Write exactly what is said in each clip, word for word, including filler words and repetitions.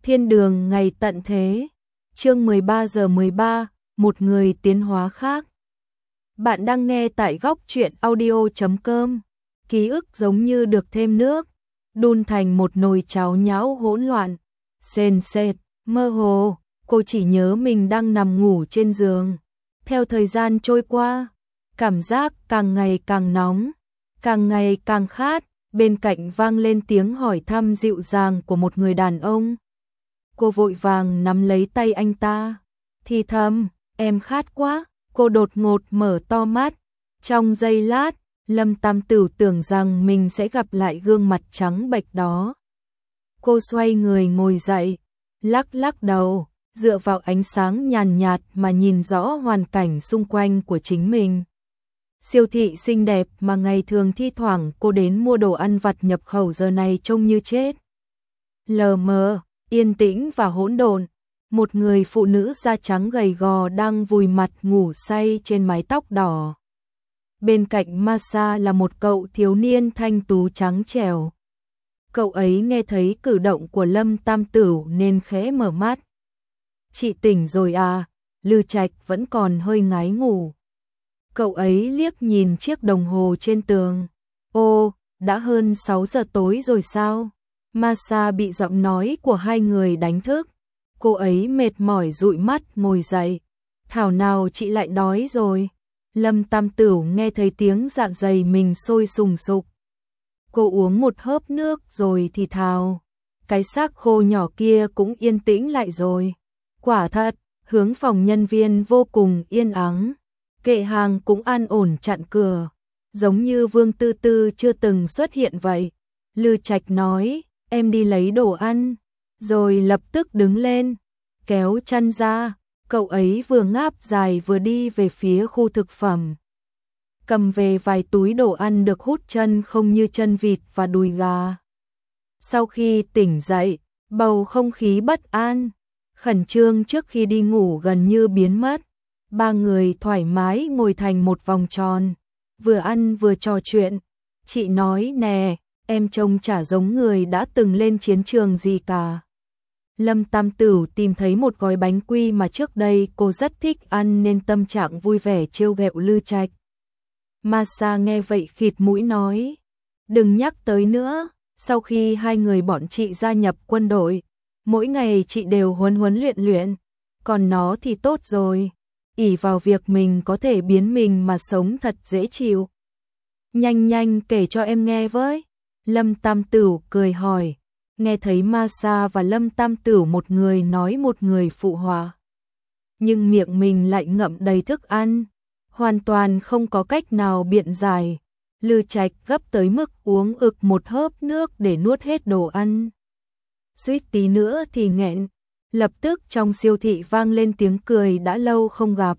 Thiên đường ngày tận thế. Chương mười ba giờ mười ba, một người tiến hóa khác. Bạn đang nghe tại góc truyện audio chấm com. Ký ức giống như được thêm nước, đun thành một nồi cháo nhão hỗn loạn, sền sệt, mơ hồ, cô chỉ nhớ mình đang nằm ngủ trên giường. Theo thời gian trôi qua, cảm giác càng ngày càng nóng, càng ngày càng khát, bên cạnh vang lên tiếng hỏi thăm dịu dàng của một người đàn ông. Cô vội vàng nắm lấy tay anh ta, thì thầm, em khát quá. Cô đột ngột mở to mắt, trong giây lát, Lâm Tam Tửu tưởng rằng mình sẽ gặp lại gương mặt trắng bệch đó. Cô xoay người ngồi dậy, lắc lắc đầu, dựa vào ánh sáng nhàn nhạt mà nhìn rõ hoàn cảnh xung quanh của chính mình. Siêu thị xinh đẹp mà ngày thường thi thoảng cô đến mua đồ ăn vặt nhập khẩu giờ này trông như chết. Lờ mờ, yên tĩnh và hỗn độn, một người phụ nữ da trắng gầy gò đang vùi mặt ngủ say trên mái tóc đỏ. Bên cạnh Masa là một cậu thiếu niên thanh tú trắng trẻo. Cậu ấy nghe thấy cử động của Lâm Tam Tửu nên khẽ mở mắt. Chị tỉnh rồi à? Lư Trạch vẫn còn hơi ngái ngủ. Cậu ấy liếc nhìn chiếc đồng hồ trên tường. Ô, đã hơn sáu giờ tối rồi sao? Masa bị giọng nói của hai người đánh thức. Cô ấy mệt mỏi dụi mắt ngồi dậy. Thảo nào chị lại đói rồi. Lâm Tam Tửu nghe thấy tiếng dạ dày mình sôi sùng sục. Cô uống một hớp nước rồi thì thào. Cái xác khô nhỏ kia cũng yên tĩnh lại rồi. Quả thật, hướng phòng nhân viên vô cùng yên ắng. Kệ hàng cũng an ổn chặn cửa. Giống như Vương Tư Tư chưa từng xuất hiện vậy. Lư Trạch nói, em đi lấy đồ ăn. Rồi lập tức đứng lên, kéo chăn ra. Cậu ấy vừa ngáp dài vừa đi về phía khu thực phẩm. Cầm về vài túi đồ ăn được hút chân không như chân vịt và đùi gà. Sau khi tỉnh dậy, bầu không khí bất an, khẩn trương trước khi đi ngủ gần như biến mất. Ba người thoải mái ngồi thành một vòng tròn, vừa ăn vừa trò chuyện. Chị nói nè, em trông chả giống người đã từng lên chiến trường gì cả. Lâm Tam Tửu tìm thấy một gói bánh quy mà trước đây cô rất thích ăn nên tâm trạng vui vẻ trêu ghẹo Lư Trạch. Masa nghe vậy khịt mũi nói, đừng nhắc tới nữa, sau khi hai người bọn chị gia nhập quân đội, mỗi ngày chị đều huấn huấn luyện luyện, còn nó thì tốt rồi, ỷ vào việc mình có thể biến mình mà sống thật dễ chịu. Nhanh nhanh kể cho em nghe với. Lâm Tam Tửu cười hỏi. Nghe thấy Masa và Lâm Tam Tửu một người nói một người phụ họa. Nhưng miệng mình lại ngậm đầy thức ăn, hoàn toàn không có cách nào biện giải. Lư Trạch gấp tới mức uống ực một hớp nước để nuốt hết đồ ăn. Suýt tí nữa thì nghẹn, lập tức trong siêu thị vang lên tiếng cười đã lâu không gặp.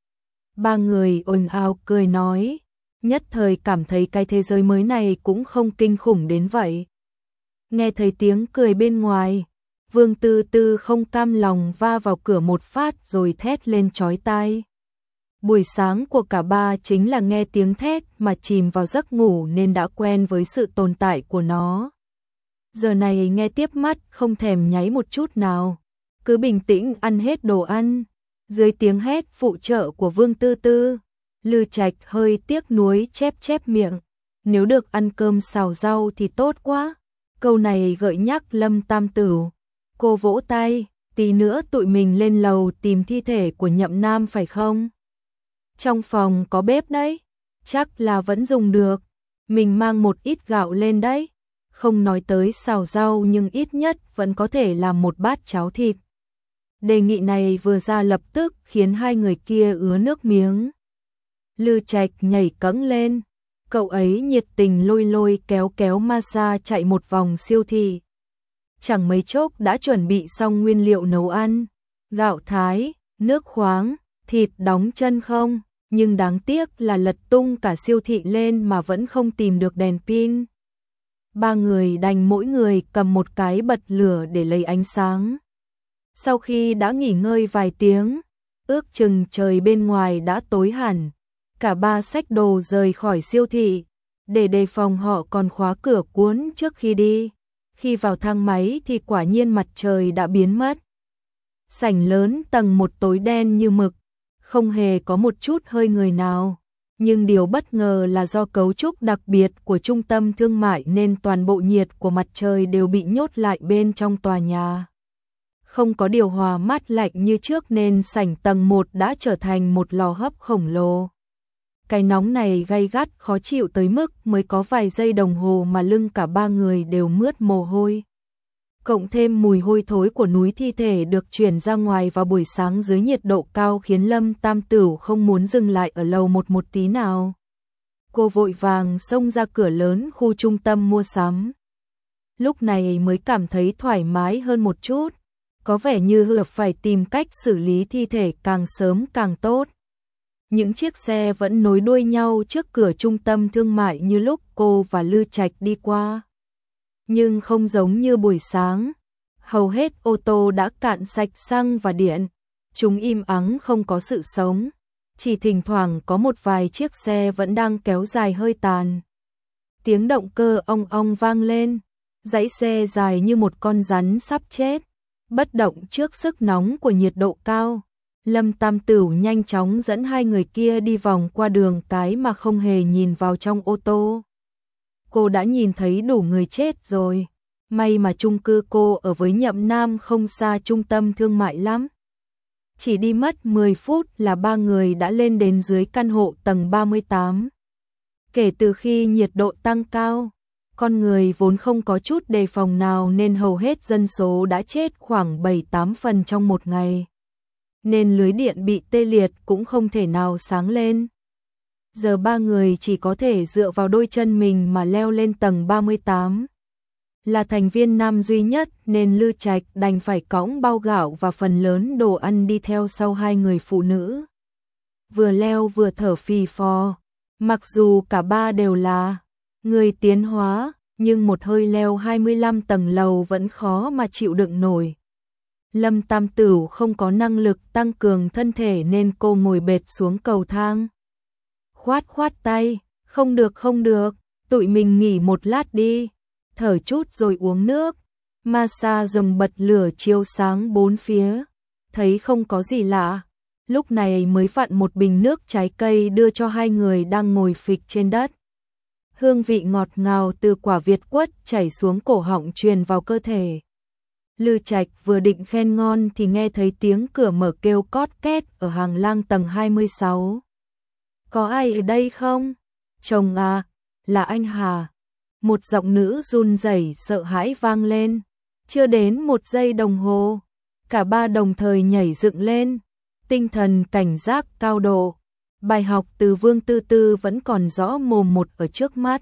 Ba người ồn ào cười nói, nhất thời cảm thấy cái thế giới mới này cũng không kinh khủng đến vậy. Nghe thấy tiếng cười bên ngoài, Vương Tư Tư không cam lòng va vào cửa một phát rồi thét lên chói tai. Buổi sáng của cả ba chính là nghe tiếng thét mà chìm vào giấc ngủ nên đã quen với sự tồn tại của nó. Giờ này nghe tiếp mắt không thèm nháy một chút nào, cứ bình tĩnh ăn hết đồ ăn. Dưới tiếng hét phụ trợ của Vương Tư Tư, Lư Trạch hơi tiếc nuối chép chép miệng. Nếu được ăn cơm xào rau thì tốt quá. Câu này gợi nhắc Lâm Tam Tửu. Cô vỗ tay, tí nữa tụi mình lên lầu tìm thi thể của Nhậm Nam phải không? Trong phòng có bếp đấy, chắc là vẫn dùng được. Mình mang một ít gạo lên đấy. Không nói tới xào rau nhưng ít nhất vẫn có thể làm một bát cháo thịt. Đề nghị này vừa ra lập tức khiến hai người kia ứa nước miếng. Lư Trạch nhảy cẫng lên. Cậu ấy nhiệt tình lôi lôi kéo kéo Masa chạy một vòng siêu thị. Chẳng mấy chốc đã chuẩn bị xong nguyên liệu nấu ăn. Gạo thái, nước khoáng, thịt đóng chân không. Nhưng đáng tiếc là lật tung cả siêu thị lên mà vẫn không tìm được đèn pin. Ba người đành mỗi người cầm một cái bật lửa để lấy ánh sáng. Sau khi đã nghỉ ngơi vài tiếng, ước chừng trời bên ngoài đã tối hẳn. Cả ba xách đồ rời khỏi siêu thị, để đề phòng họ còn khóa cửa cuốn trước khi đi. Khi vào thang máy thì quả nhiên mặt trời đã biến mất. Sảnh lớn tầng một tối đen như mực, không hề có một chút hơi người nào. Nhưng điều bất ngờ là do cấu trúc đặc biệt của trung tâm thương mại nên toàn bộ nhiệt của mặt trời đều bị nhốt lại bên trong tòa nhà. Không có điều hòa mát lạnh như trước nên sảnh tầng một đã trở thành một lò hấp khổng lồ. Cái nóng này gay gắt khó chịu tới mức mới có vài giây đồng hồ mà lưng cả ba người đều mướt mồ hôi. Cộng thêm mùi hôi thối của núi thi thể được chuyển ra ngoài vào buổi sáng dưới nhiệt độ cao khiến Lâm Tam Tửu không muốn dừng lại ở lầu một một tí nào. Cô vội vàng xông ra cửa lớn khu trung tâm mua sắm. Lúc này mới cảm thấy thoải mái hơn một chút, có vẻ như hợp phải tìm cách xử lý thi thể càng sớm càng tốt. Những chiếc xe vẫn nối đuôi nhau trước cửa trung tâm thương mại như lúc cô và Lư Trạch đi qua. Nhưng không giống như buổi sáng, hầu hết ô tô đã cạn sạch xăng và điện, chúng im ắng không có sự sống, chỉ thỉnh thoảng có một vài chiếc xe vẫn đang kéo dài hơi tàn. Tiếng động cơ ong ong vang lên, dãy xe dài như một con rắn sắp chết, bất động trước sức nóng của nhiệt độ cao. Lâm Tam Tửu nhanh chóng dẫn hai người kia đi vòng qua đường cái mà không hề nhìn vào trong ô tô. Cô đã nhìn thấy đủ người chết rồi, may mà chung cư cô ở với Nhậm Nam không xa trung tâm thương mại lắm. Chỉ đi mất mười phút là ba người đã lên đến dưới căn hộ tầng ba mươi tám. Kể từ khi nhiệt độ tăng cao, con người vốn không có chút đề phòng nào nên hầu hết dân số đã chết khoảng bảy tám phần trong một ngày. Nên lưới điện bị tê liệt cũng không thể nào sáng lên. Giờ ba người chỉ có thể dựa vào đôi chân mình mà leo lên tầng ba mươi tám. Là thành viên nam duy nhất nên Lư Trạch đành phải cõng bao gạo và phần lớn đồ ăn đi theo sau hai người phụ nữ. Vừa leo vừa thở phì phò, mặc dù cả ba đều là người tiến hóa, nhưng một hơi leo hai mươi lăm tầng lầu vẫn khó mà chịu đựng nổi. Lâm Tam Tửu không có năng lực tăng cường thân thể nên cô ngồi bệt xuống cầu thang. Khoát khoát tay, không được không được, tụi mình nghỉ một lát đi, thở chút rồi uống nước. Masa dùng bật lửa chiếu sáng bốn phía, thấy không có gì lạ, lúc này mới vặn một bình nước trái cây đưa cho hai người đang ngồi phịch trên đất. Hương vị ngọt ngào từ quả việt quất chảy xuống cổ họng truyền vào cơ thể. Lư Trạch vừa định khen ngon thì nghe thấy tiếng cửa mở kêu cót két ở hàng lang tầng hai mươi sáu. Có ai ở đây không? Chồng à, là anh Hà. Một giọng nữ run rẩy sợ hãi vang lên. Chưa đến một giây đồng hồ, cả ba đồng thời nhảy dựng lên, tinh thần cảnh giác cao độ. Bài học từ Vương Tư Tư vẫn còn rõ mồm một ở trước mắt.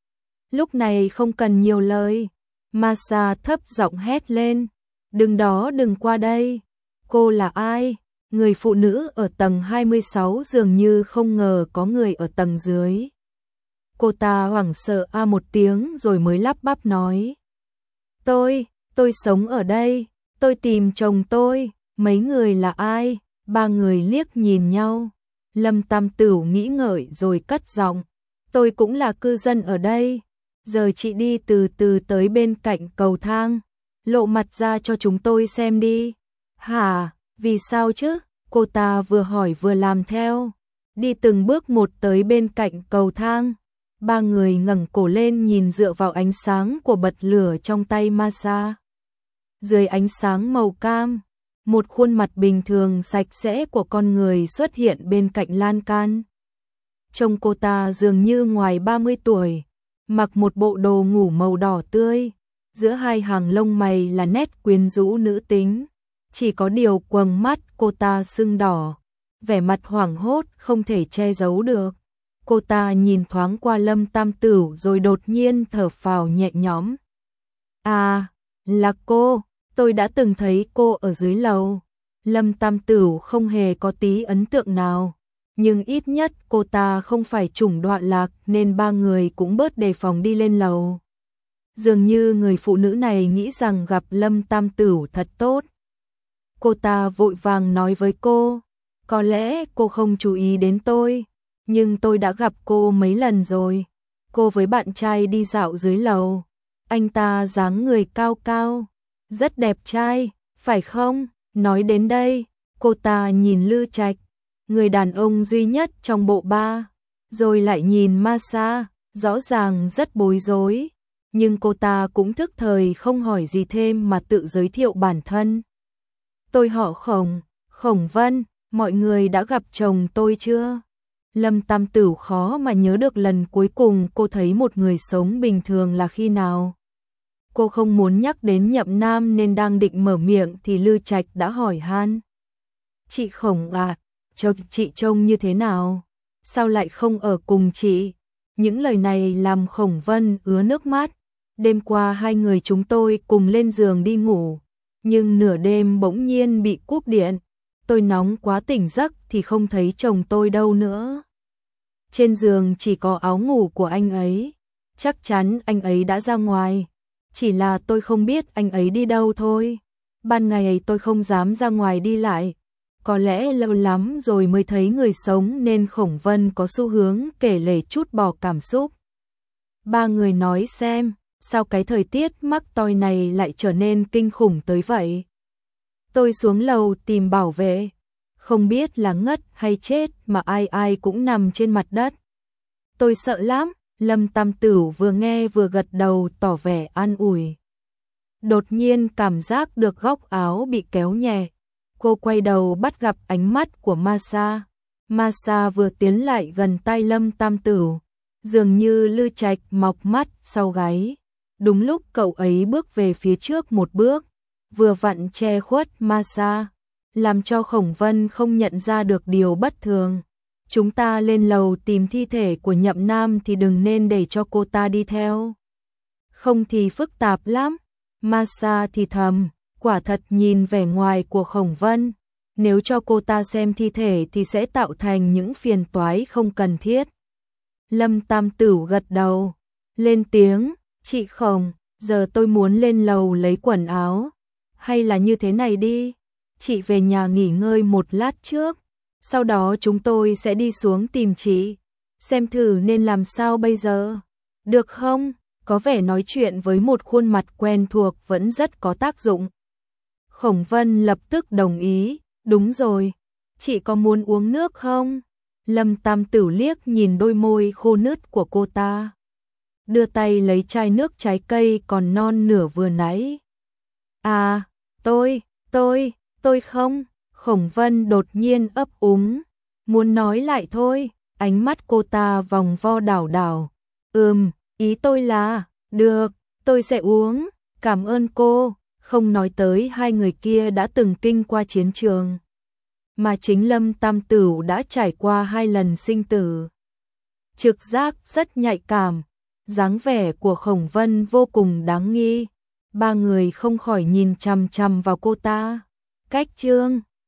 Lúc này không cần nhiều lời, Masa thấp giọng hét lên, đừng đó đừng qua đây. Cô là ai? Người phụ nữ ở tầng hai mươi sáu dường như không ngờ có người ở tầng dưới. Cô ta hoảng sợ a một tiếng rồi mới lắp bắp nói. Tôi, tôi sống ở đây, tôi tìm chồng tôi, mấy người là ai? Ba người liếc nhìn nhau. Lâm Tam Tửu nghĩ ngợi rồi cất giọng. Tôi cũng là cư dân ở đây. Giờ chị đi từ từ tới bên cạnh cầu thang, lộ mặt ra cho chúng tôi xem đi. Hả, vì sao chứ? Cô ta vừa hỏi vừa làm theo. Đi từng bước một tới bên cạnh cầu thang. Ba người ngẩng cổ lên nhìn dựa vào ánh sáng của bật lửa trong tay Masa. Dưới ánh sáng màu cam, một khuôn mặt bình thường sạch sẽ của con người xuất hiện bên cạnh lan can. Trông cô ta dường như ngoài ba mươi tuổi, mặc một bộ đồ ngủ màu đỏ tươi, giữa hai hàng lông mày là nét quyến rũ nữ tính. Chỉ có điều quầng mắt cô ta sưng đỏ, vẻ mặt hoảng hốt không thể che giấu được. Cô ta nhìn thoáng qua Lâm Tam Tửu rồi đột nhiên thở phào nhẹ nhõm. À, là cô, tôi đã từng thấy cô ở dưới lầu. Lâm Tam Tửu không hề có tí ấn tượng nào, nhưng ít nhất cô ta không phải chủng đoạn lạc nên ba người cũng bớt đề phòng đi lên lầu. Dường như người phụ nữ này nghĩ rằng gặp Lâm Tam Tửu thật tốt. Cô ta vội vàng nói với cô, có lẽ cô không chú ý đến tôi, nhưng tôi đã gặp cô mấy lần rồi. Cô với bạn trai đi dạo dưới lầu. Anh ta dáng người cao cao, rất đẹp trai, phải không? Nói đến đây, cô ta nhìn Lư Trạch, người đàn ông duy nhất trong bộ ba, rồi lại nhìn Masa, rõ ràng rất bối rối, nhưng cô ta cũng thức thời không hỏi gì thêm mà tự giới thiệu bản thân. Tôi họ Khổng, Khổng Vân, mọi người đã gặp chồng tôi chưa? Lâm Tam Tửu khó mà nhớ được lần cuối cùng cô thấy một người sống bình thường là khi nào. Cô không muốn nhắc đến Nhậm Nam nên đang định mở miệng thì Lư Trạch đã hỏi han. Chị Khổng à, chồng chị trông như thế nào? Sao lại không ở cùng chị? Những lời này làm Khổng Vân ứa nước mắt. Đêm qua hai người chúng tôi cùng lên giường đi ngủ, nhưng nửa đêm bỗng nhiên bị cúp điện. Tôi nóng quá tỉnh giấc thì không thấy chồng tôi đâu nữa. Trên giường chỉ có áo ngủ của anh ấy. Chắc chắn anh ấy đã ra ngoài. Chỉ là tôi không biết anh ấy đi đâu thôi. Ban ngày tôi không dám ra ngoài đi lại. Có lẽ lâu lắm rồi mới thấy người sống nên Khổng Vân có xu hướng kể lể chút bỏ cảm xúc. Ba người nói xem, sao cái thời tiết mắc toi này lại trở nên kinh khủng tới vậy? Tôi xuống lầu tìm bảo vệ. Không biết là ngất hay chết mà ai ai cũng nằm trên mặt đất. Tôi sợ lắm. Lâm Tam Tửu vừa nghe vừa gật đầu tỏ vẻ an ủi. Đột nhiên cảm giác được góc áo bị kéo nhẹ. Cô quay đầu bắt gặp ánh mắt của Masa. Masa vừa tiến lại gần tay Lâm Tam Tửu, dường như Lư Trạch mọc mắt sau gáy. Đúng lúc cậu ấy bước về phía trước một bước, vừa vặn che khuất Masa, làm cho Khổng Vân không nhận ra được điều bất thường. Chúng ta lên lầu tìm thi thể của Nhậm Nam thì đừng nên để cho cô ta đi theo. Không thì phức tạp lắm. Masa thì thầm, quả thật nhìn vẻ ngoài của Khổng Vân. Nếu cho cô ta xem thi thể thì sẽ tạo thành những phiền toái không cần thiết. Lâm Tam Tửu gật đầu, lên tiếng, chị Khổng, giờ tôi muốn lên lầu lấy quần áo. Hay là như thế này đi, chị về nhà nghỉ ngơi một lát trước. Sau đó chúng tôi sẽ đi xuống tìm chị, xem thử nên làm sao bây giờ. Được không? Có vẻ nói chuyện với một khuôn mặt quen thuộc vẫn rất có tác dụng. Khổng Vân lập tức đồng ý, đúng rồi, chị có muốn uống nước không? Lâm Tam Tửu liếc nhìn đôi môi khô nứt của cô ta, đưa tay lấy chai nước trái cây còn non nửa vừa nãy. À, tôi, tôi, tôi không. Khổng Vân đột nhiên ấp úng, muốn nói lại thôi, ánh mắt cô ta vòng vo đảo đảo. Ừm, ý tôi là, được, tôi sẽ uống, cảm ơn cô. Không nói tới hai người kia đã từng kinh qua chiến trường, mà chính Lâm Tam Tửu đã trải qua hai lần sinh tử. Trực giác rất nhạy cảm, dáng vẻ của Khổng Vân vô cùng đáng nghi. Ba người không khỏi nhìn chằm chằm vào cô ta. Cách chương